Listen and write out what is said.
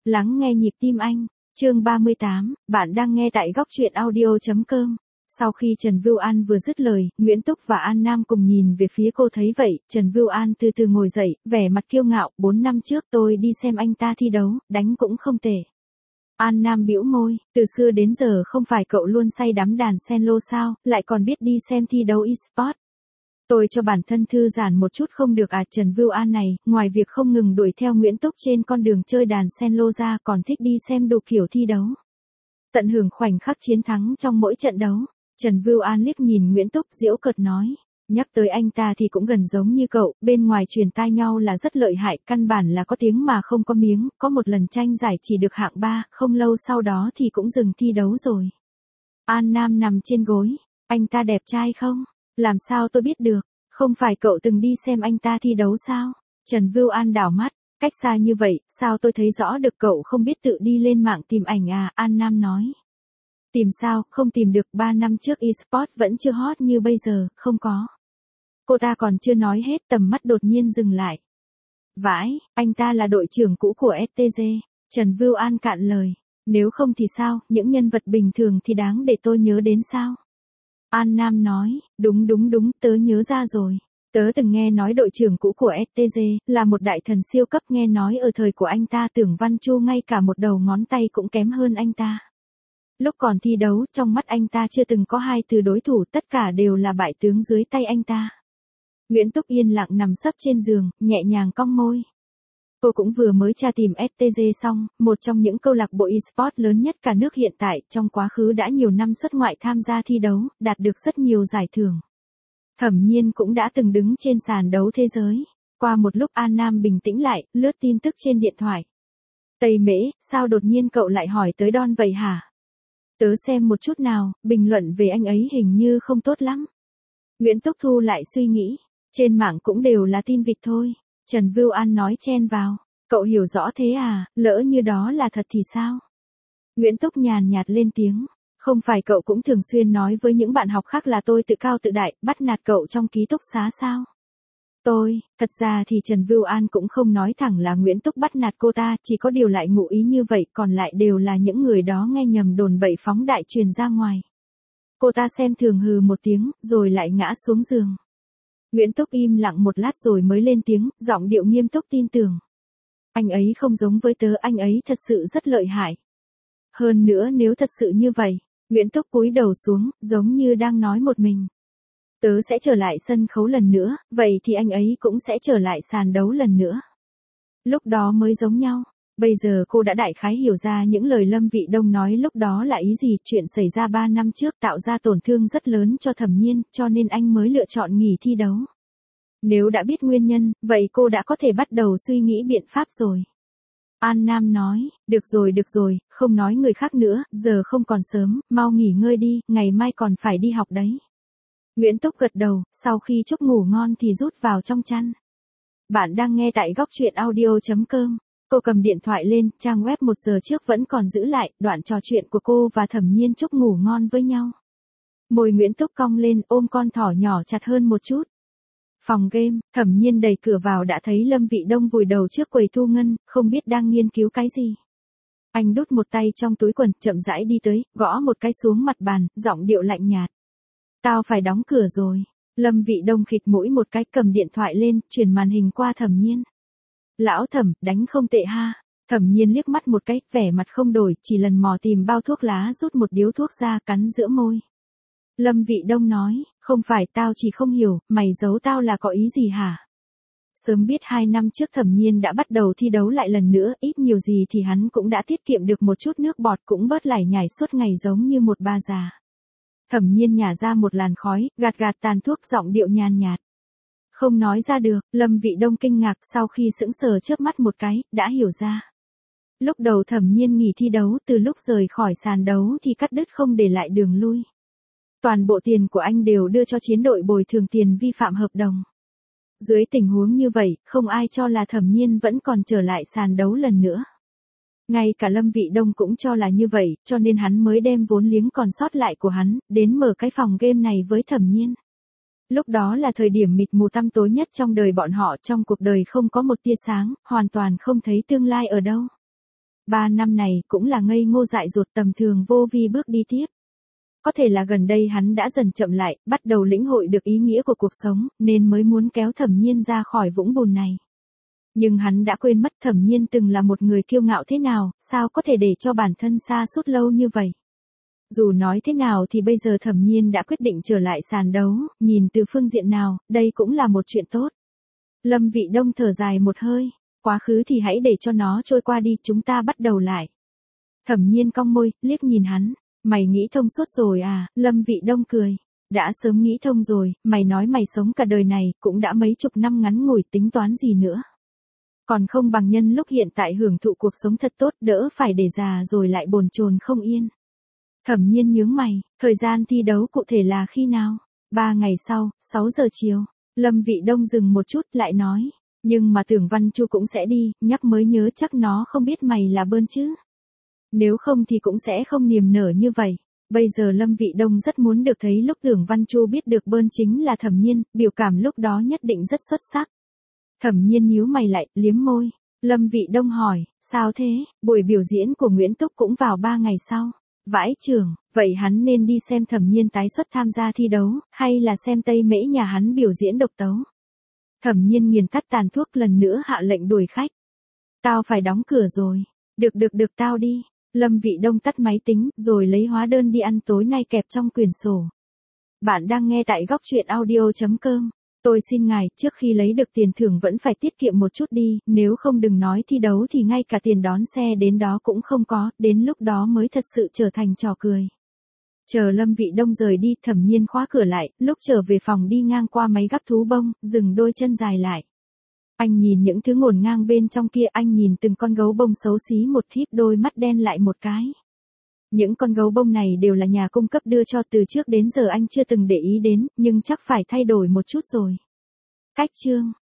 Lắng nghe nhịp tim anh, chương 38, bạn đang nghe tại góc truyện audio.com. Sau khi Trần Vưu An vừa dứt lời, Nguyễn Túc và An Nam cùng nhìn về phía cô thấy vậy, Trần Vưu An từ từ ngồi dậy, vẻ mặt kiêu ngạo, 4 năm trước tôi đi xem anh ta thi đấu, đánh cũng không tệ. An Nam bĩu môi, từ xưa đến giờ không phải cậu luôn say đắm đàn cello sao, lại còn biết đi xem thi đấu eSport. Tôi cho bản thân thư giãn một chút không được à? Trần Vưu An này, ngoài việc không ngừng đuổi theo Nguyễn Túc trên con đường chơi đàn cello ra còn thích đi xem đủ kiểu thi đấu. Tận hưởng khoảnh khắc chiến thắng trong mỗi trận đấu. Trần Vưu An liếc nhìn Nguyễn Túc giễu cợt nói. Nhắc tới anh ta thì cũng gần giống như cậu, bên ngoài truyền tai nhau là rất lợi hại, căn bản là có tiếng mà không có miếng, có một lần tranh giải chỉ được hạng 3, không lâu sau đó thì cũng dừng thi đấu rồi. An Nam nằm trên gối, anh ta đẹp trai không? Làm sao tôi biết được, không phải cậu từng đi xem anh ta thi đấu sao? Trần Vưu An đảo mắt, cách xa như vậy, sao tôi thấy rõ được cậu không biết tự đi lên mạng tìm ảnh à? An Nam nói. Tìm sao, không tìm được, 3 năm trước eSport vẫn chưa hot như bây giờ, không có. Cô ta còn chưa nói hết, tầm mắt đột nhiên dừng lại. Vãi, anh ta là đội trưởng cũ của STG, Trần Vưu An cạn lời. Nếu không thì sao, những nhân vật bình thường thì đáng để tôi nhớ đến sao? An Nam nói, đúng, tớ nhớ ra rồi. Tớ từng nghe nói đội trưởng cũ của STG là một đại thần siêu cấp, nghe nói ở thời của anh ta Tưởng Văn Chu ngay cả một đầu ngón tay cũng kém hơn anh ta. Lúc còn thi đấu, trong mắt anh ta chưa từng có hai từ đối thủ, tất cả đều là bại tướng dưới tay anh ta. Nguyễn Túc yên lặng nằm sấp trên giường, nhẹ nhàng cong môi. Cô cũng vừa mới tra tìm STG xong, một trong những câu lạc bộ eSport lớn nhất cả nước hiện tại, trong quá khứ đã nhiều năm xuất ngoại tham gia thi đấu, đạt được rất nhiều giải thưởng. Thẩm Nhiên cũng đã từng đứng trên sàn đấu thế giới. Qua một lúc An Nam bình tĩnh lại, lướt tin tức trên điện thoại. Tây Mễ, sao đột nhiên cậu lại hỏi tới Don vậy hả? Tớ xem một chút nào, bình luận về anh ấy hình như không tốt lắm. Nguyễn Túc thu lại suy nghĩ, trên mạng cũng đều là tin vịt thôi. Trần Vưu An nói chen vào, cậu hiểu rõ thế à, lỡ như đó là thật thì sao? Nguyễn Túc nhàn nhạt lên tiếng, không phải cậu cũng thường xuyên nói với những bạn học khác là tôi tự cao tự đại, bắt nạt cậu trong ký túc xá sao? Thật ra thì Trần Vưu An cũng không nói thẳng là Nguyễn Túc bắt nạt cô ta, chỉ có điều lại ngụ ý như vậy, còn lại đều là những người đó nghe nhầm đồn bậy phóng đại truyền ra ngoài. Cô ta xem thường hừ một tiếng, rồi lại ngã xuống giường. Nguyễn Túc im lặng một lát rồi mới lên tiếng, giọng điệu nghiêm túc tin tưởng. Anh ấy không giống với tớ, anh ấy thật sự rất lợi hại. Hơn nữa nếu thật sự như vậy, Nguyễn Túc cúi đầu xuống, giống như đang nói một mình. Tớ sẽ trở lại sân khấu lần nữa, vậy thì anh ấy cũng sẽ trở lại sàn đấu lần nữa. Lúc đó mới giống nhau. Bây giờ cô đã đại khái hiểu ra những lời Lâm Vị Đông nói lúc đó là ý gì, chuyện xảy ra 3 năm trước tạo ra tổn thương rất lớn cho Thẩm Nhiên, cho nên anh mới lựa chọn nghỉ thi đấu. Nếu đã biết nguyên nhân, vậy cô đã có thể bắt đầu suy nghĩ biện pháp rồi. An Nam nói, được rồi, không nói người khác nữa, giờ không còn sớm, mau nghỉ ngơi đi, ngày mai còn phải đi học đấy. Nguyễn Túc gật đầu, sau khi chúc ngủ ngon thì rút vào trong chăn. Bạn đang nghe tại góc truyện audio.com. Cô cầm điện thoại lên, trang web 1 giờ trước vẫn còn giữ lại, đoạn trò chuyện của cô và Thẩm Nhiên chúc ngủ ngon với nhau. Môi Nguyễn Túc cong lên, ôm con thỏ nhỏ chặt hơn một chút. Phòng game, Thẩm Nhiên đẩy cửa vào đã thấy Lâm Vị Đông vùi đầu trước quầy thu ngân, không biết đang nghiên cứu cái gì. Anh đút một tay trong túi quần, chậm rãi đi tới, gõ một cái xuống mặt bàn, giọng điệu lạnh nhạt. Tao phải đóng cửa rồi. Lâm Vị Đông khịt mũi một cái, cầm điện thoại lên, chuyển màn hình qua Thẩm Nhiên. Lão Thẩm, đánh không tệ ha. Thẩm Nhiên liếc mắt một cái, vẻ mặt không đổi, chỉ lần mò tìm bao thuốc lá rút một điếu thuốc ra cắn giữa môi. Lâm Vị Đông nói, không phải, tao chỉ không hiểu, mày giấu tao là có ý gì hả? Sớm biết 2 năm trước Thẩm Nhiên đã bắt đầu thi đấu lại lần nữa, ít nhiều gì thì hắn cũng đã tiết kiệm được một chút nước bọt, cũng bớt lải nhải suốt ngày giống như một bà già. Thẩm Nhiên nhả ra một làn khói, gạt tàn thuốc, giọng điệu nhàn nhạt. Không nói ra được, Lâm Vị Đông kinh ngạc, sau khi sững sờ chớp mắt một cái, đã hiểu ra. Lúc đầu Thẩm Nhiên nghỉ thi đấu, từ lúc rời khỏi sàn đấu thì cắt đứt không để lại đường lui. Toàn bộ tiền của anh đều đưa cho chiến đội bồi thường tiền vi phạm hợp đồng. Dưới tình huống như vậy, không ai cho là Thẩm Nhiên vẫn còn trở lại sàn đấu lần nữa. Ngay cả Lâm Vị Đông cũng cho là như vậy, cho nên hắn mới đem vốn liếng còn sót lại của hắn, đến mở cái phòng game này với Thẩm Nhiên. Lúc đó là thời điểm mịt mù tăm tối nhất trong đời bọn họ, trong cuộc đời không có một tia sáng, hoàn toàn không thấy tương lai ở đâu. 3 năm này cũng là ngây ngô dại dột tầm thường vô vi bước đi tiếp. Có thể là gần đây hắn đã dần chậm lại, bắt đầu lĩnh hội được ý nghĩa của cuộc sống, nên mới muốn kéo Thẩm Nhiên ra khỏi vũng bùn này. Nhưng hắn đã quên mất Thẩm Nhiên từng là một người kiêu ngạo thế nào, sao có thể để cho bản thân sa sút lâu như vậy. Dù nói thế nào thì bây giờ Thẩm Nhiên đã quyết định trở lại sàn đấu, nhìn từ phương diện nào, đây cũng là một chuyện tốt. Lâm Vị Đông thở dài một hơi, quá khứ thì hãy để cho nó trôi qua đi, chúng ta bắt đầu lại. Thẩm Nhiên cong môi, liếc nhìn hắn, mày nghĩ thông suốt rồi à, Lâm Vị Đông cười. Đã sớm nghĩ thông rồi, mày nói mày sống cả đời này, cũng đã mấy chục năm ngắn ngủi, tính toán gì nữa. Còn không bằng nhân lúc hiện tại hưởng thụ cuộc sống thật tốt, đỡ phải để già rồi lại bồn chồn không yên. Thẩm Nhiên nhướng mày, thời gian thi đấu cụ thể là khi nào? 3 ngày sau, 6 giờ chiều. Lâm Vị Đông dừng một chút lại nói, nhưng mà Tưởng Văn Chu cũng sẽ đi, nhắc mới nhớ chắc nó không biết mày là bơn chứ. Nếu không thì cũng sẽ không niềm nở như vậy. Bây giờ Lâm Vị Đông rất muốn được thấy lúc Tưởng Văn Chu biết được bơn chính là Thẩm Nhiên, biểu cảm lúc đó nhất định rất xuất sắc. Thẩm Nhiên nhíu mày lại, liếm môi. Lâm Vị Đông hỏi, sao thế, buổi biểu diễn của Nguyễn Túc cũng vào 3 ngày sau. Vãi chưởng, vậy hắn nên đi xem Thẩm Nhiên tái xuất tham gia thi đấu, hay là xem Tây Mễ nhà hắn biểu diễn độc tấu. Thẩm Nhiên nghiền tắt tàn thuốc lần nữa hạ lệnh đuổi khách. Tao phải đóng cửa rồi. Được tao đi. Lâm Vị Đông tắt máy tính, rồi lấy hóa đơn đi ăn tối nay kẹp trong quyển sổ. Bạn đang nghe tại góc truyện audio.com. Tôi xin ngài, trước khi lấy được tiền thưởng vẫn phải tiết kiệm một chút đi, nếu không đừng nói thi đấu thì ngay cả tiền đón xe đến đó cũng không có, đến lúc đó mới thật sự trở thành trò cười. Chờ Lâm Vị Đông rời đi, Thẩm Nhiên khóa cửa lại, lúc trở về phòng đi ngang qua máy gắp thú bông, dừng đôi chân dài lại. Anh nhìn những thứ ngổn ngang bên trong kia, anh nhìn từng con gấu bông xấu xí một, híp đôi mắt đen lại một cái. Những con gấu bông này đều là nhà cung cấp đưa cho, từ trước đến giờ anh chưa từng để ý đến, nhưng chắc phải thay đổi một chút rồi. Cách chương